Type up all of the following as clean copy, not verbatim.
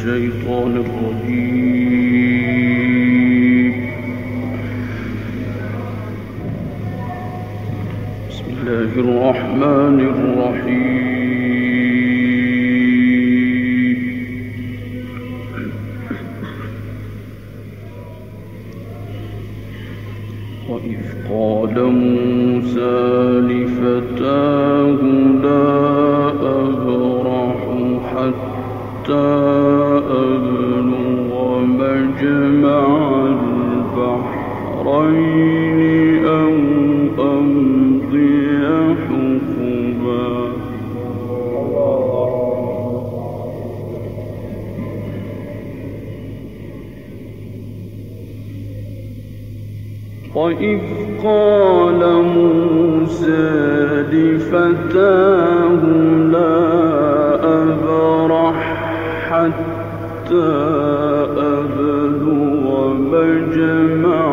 الشيطان الرجيم. بسم الله الرحمن الرحيم. وإذ قال موسى لفتاه لا أبرح حتى أبلغ مجمع البحرين أو أمضي حقبا. وإذ قال موسى لفتاه لا أبرح حتى أبلغ مجمع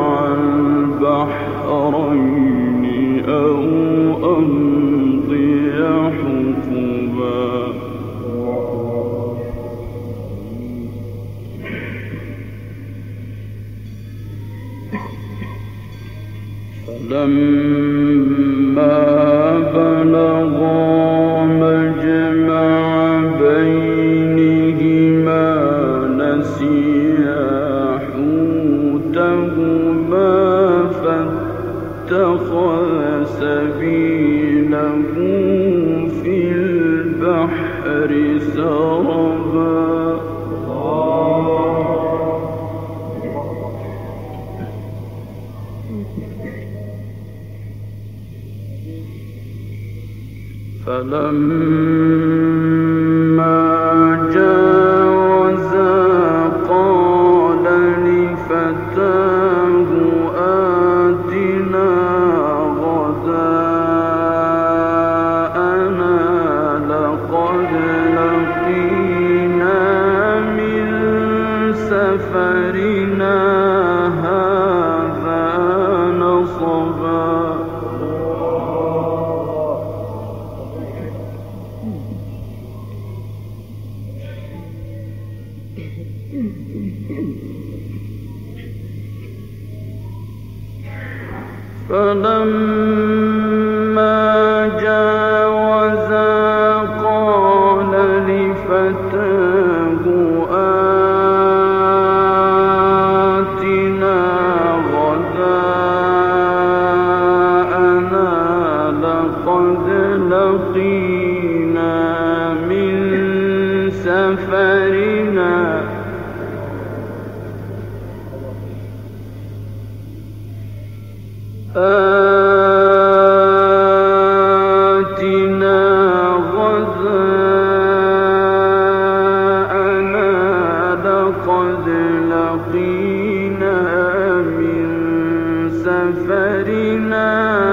البحرين أو أمضي حقبا. فلما بلغا مجمع بينهما نسيا حوتهما فاتخذ سبيله في البحر سربا. فلما جاوزا قال لفتاه آتنا غداءنا لقد لقينا من سفرنا هذا نصبا. فلما جاوزا قال لفتاه آتنا غداءنا لقد لقينا من سفرنا آتنا غداءنا لقد لقينا من سفرنا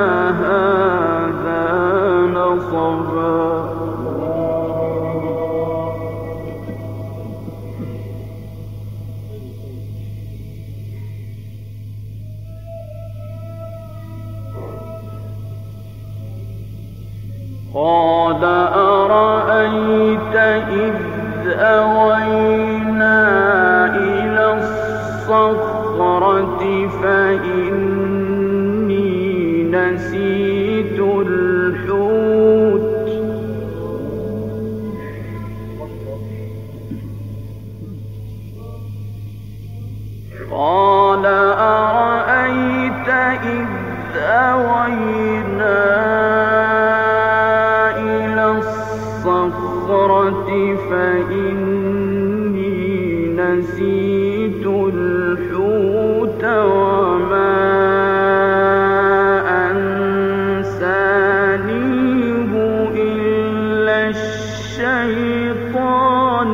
هذا نصبا. قال أرأيت إذ أوينا إلى الصخرة فإني نسيت الحوت قال أرأيت إذ أوينا فإني نسيت الحوت وما أنسانيه إلا الشيطان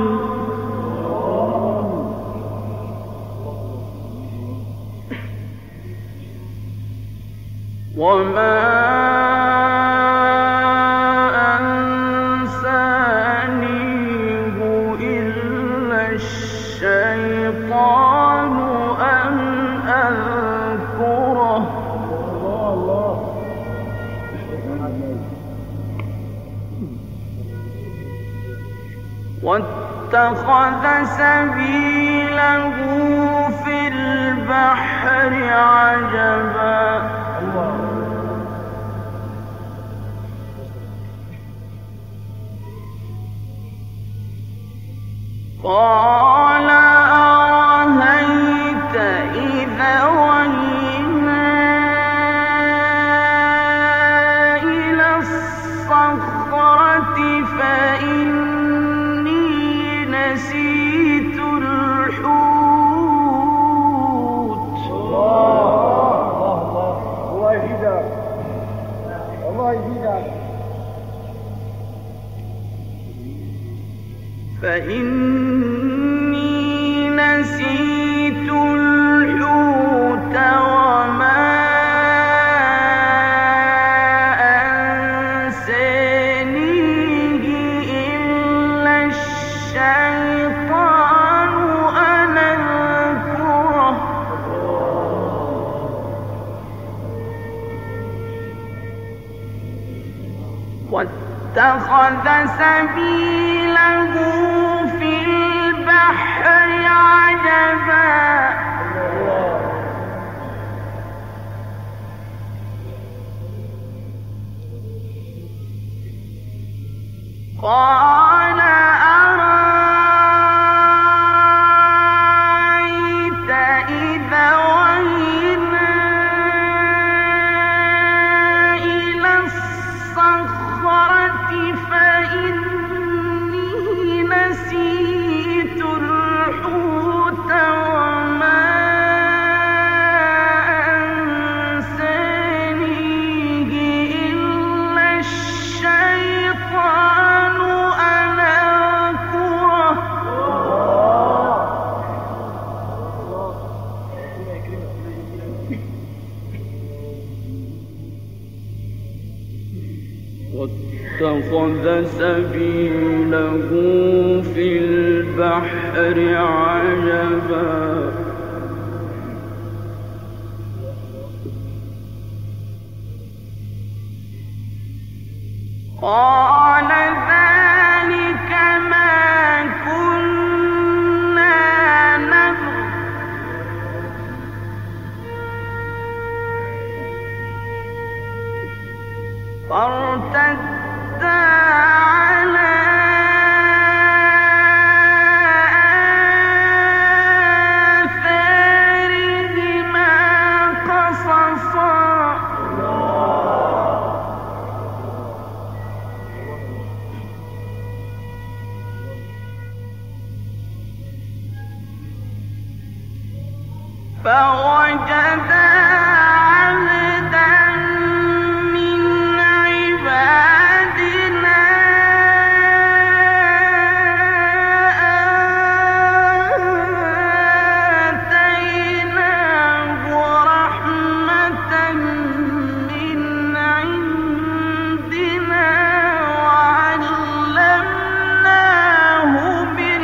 وما الشيطان أن أذكره واتقوا واتخذ سبيله في البحر عجبا قال أرهيت إذا وينا إلى الصخرة فإني نسيت الحوت الله يهداك الله يهداك فإني نسيت الحوت وما أنسانيه إلا الشيطان أن أذكره واتخذ سبيله في البحر عجبا قال أرأيت إذا وينا إلى الصخرة فإني نسيت الحوت وما أنسانيه إلا الشيطان أن أذكره واتخذ سبيله في البحر عجبا قال ذلك ما كنا نبغي فارتدا على آثارهما قصصا فوجدا عبدا من عبادنا آتيناه رحمة من عندنا وعلمناه من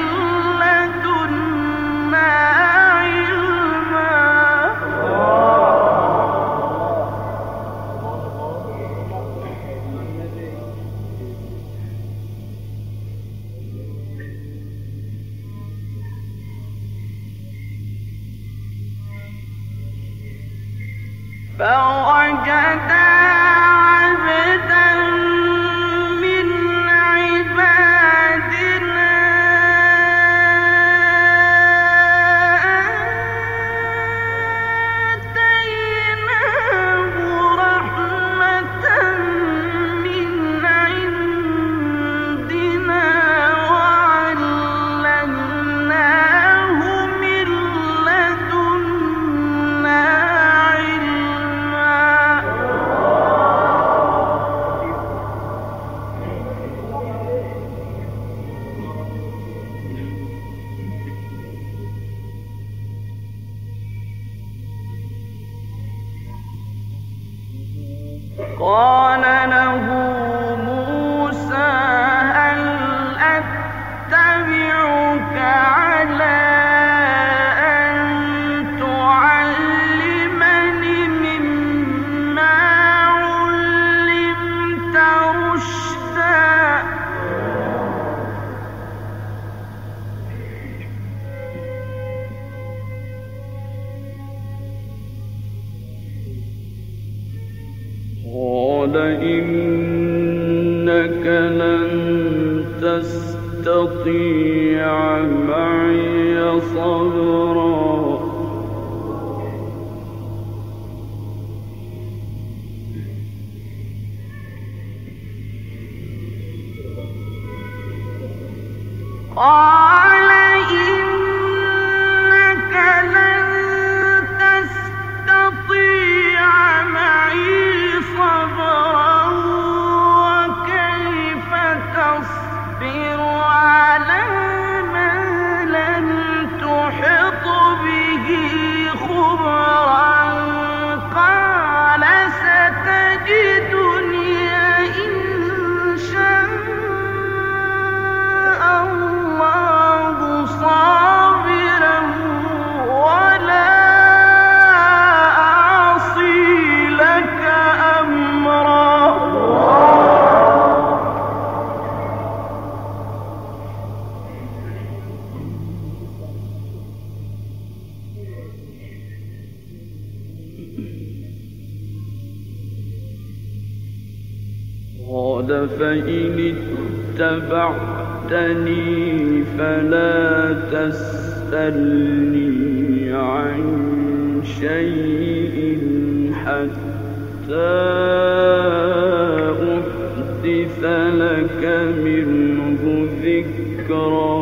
لدنا علما فوجدا عبدا من عبادنا آتيناه رحمة من عندنا وعلمناه من لدنا علما قال له موسى هل أتبعك على أن تعلمني مما علمت رشدا إنك لن تستطيع معي صبرا قال إنك لن تستطيع معي صبرا وكيف تصبر على ما لم تحط به خبرا قال ستجدني إن شاء الله صابرا ولا أعصي لك أمرا قال فإن اتبعتني فلا تسألني عن شيء حتى أحدث لك منه ذكرا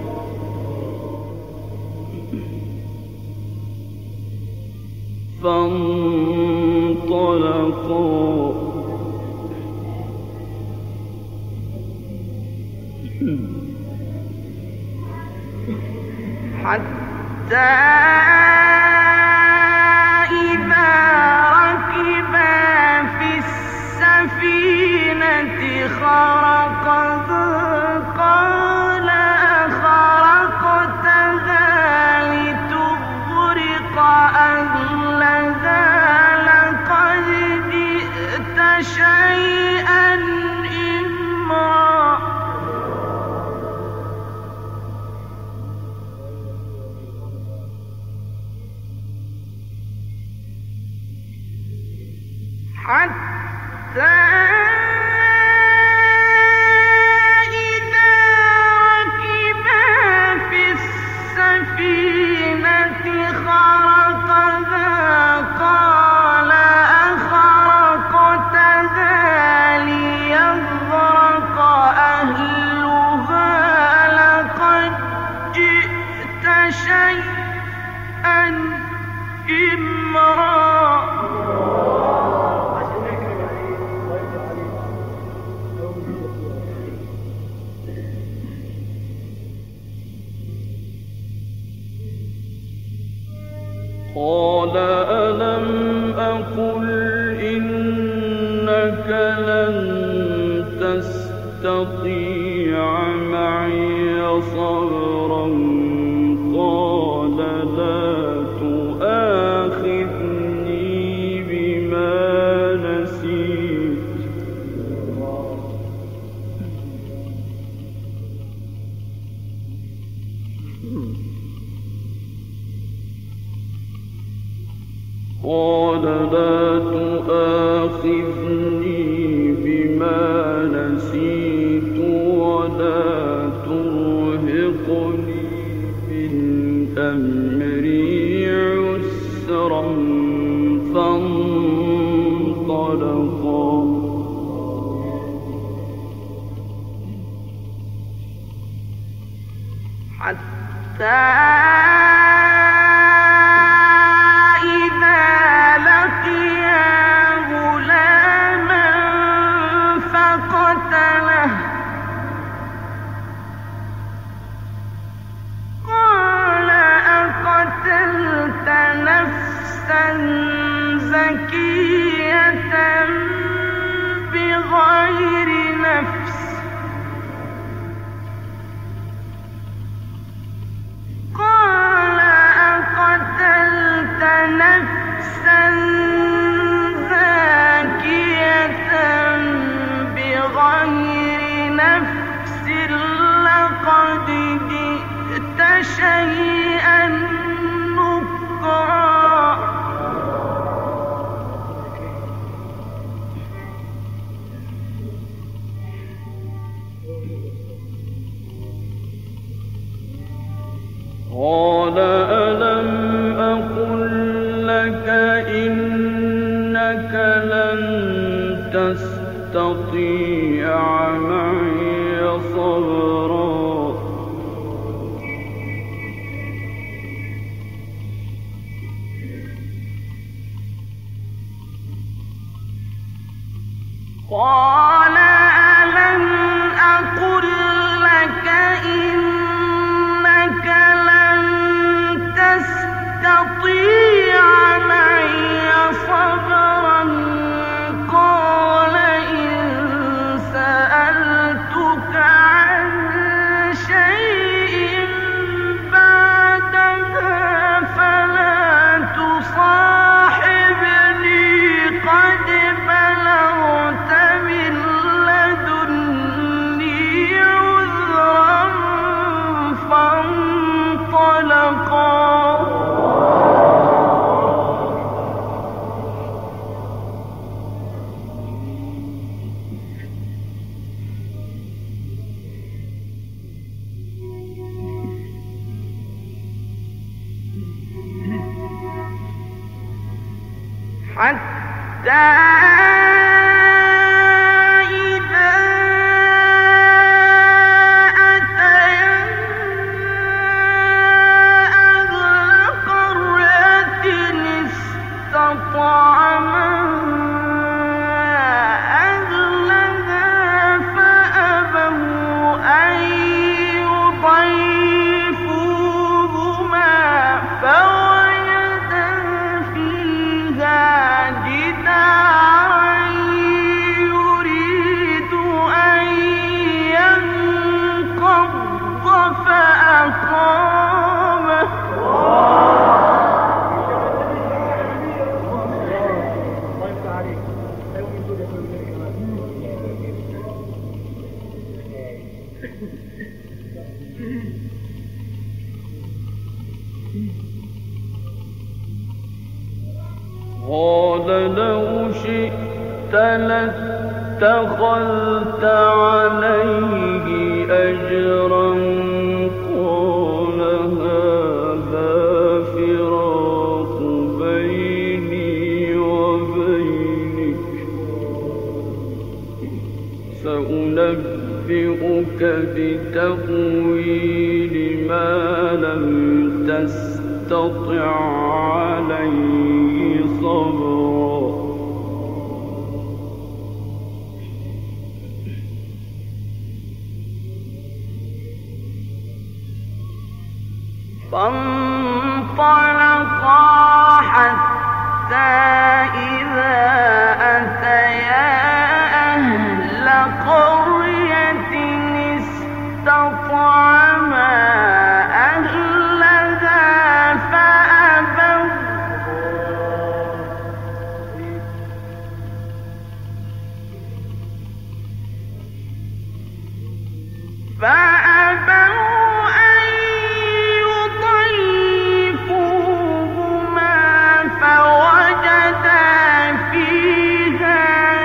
فانطلقا حتى إذا ركبا في السفينة خرقها قال أخرقتها لتغرق أهلها لقد جئت شيئا إمرا حتى إذا ركبا في السفينة خرقها قال أخرقتها ليغرق أهلها لقد جئت شيئا إمرا قال ألم أقل إنك لن تستطيع معي صبرا قال لا تؤاخذني بما نسيت قال لا تؤاخذني بما نسيت ولا ترهقني من أمري عسرا فانطلقا حتى زكية بغير نفس قال أقتلت نفسا زكية بغير نفس لقد جئت شيئا نكرا قال ألم أقل لك إنك لن تستطيع معي صبرا قال ألم أقل لك إنك لن تستطيع معي صبرا قال إن سألتك عن شيء بعدها فلا تصاحبني قد بلغت من لدني عذرا فانطلقا حتى إذا أتيا أهل قرية استطعما أهلها فأبوا أن يضيفوهما فوجدا فيها جدارا يريد أن ينقض فأقامه قال لو شئت لاتخذت عليه أجرا قال هذا فراق بيني وبينك سأنبئك بتأويل ما لم تستطع عليه صبرا فانطلقا حتى إذا أتيا أهل قرية استطعما أهلها فأبوا أن يضيفوهما فوجدا فيها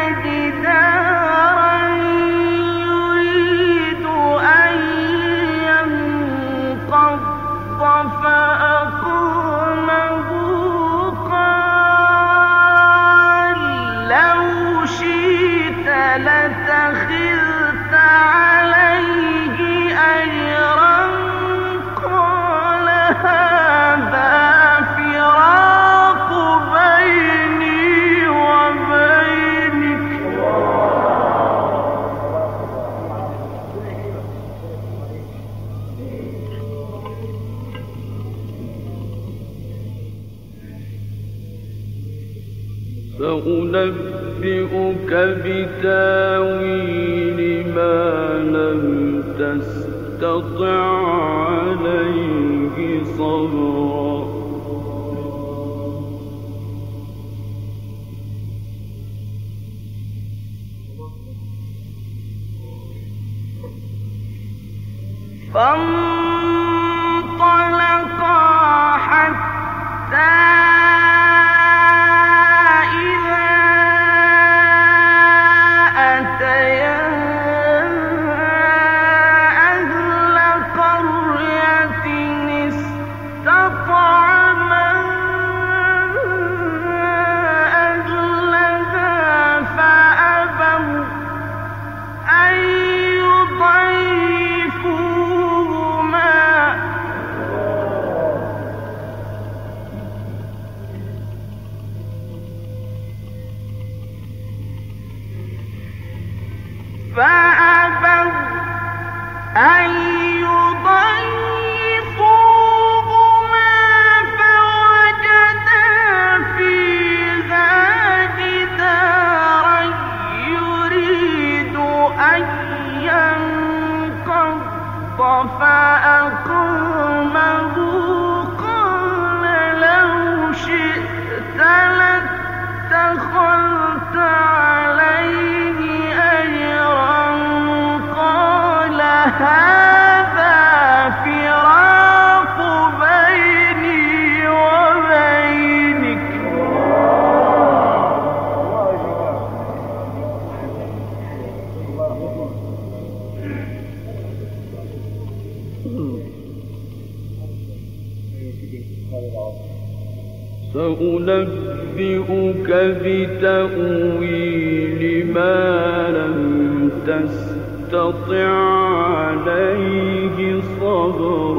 جدارا يريد أن ينقض فأقامه قال لو شئت لاتخذت عليه أجرا قال هذا فراق بيني وبينك سأنبئك بتاويل ما لم تستطع عليه صبرا فانطلقا حتى إذا أتيا أهل قرية فأبوا أن يضيفوهما فوجدا فيها جدارا يريد أن ينقض فأقامه قال لو شئت لاتخذت عليه أجرا قال هذا فراق بيني وبينك سأنبئك بتأويل ما لم تستطع عليه صبرا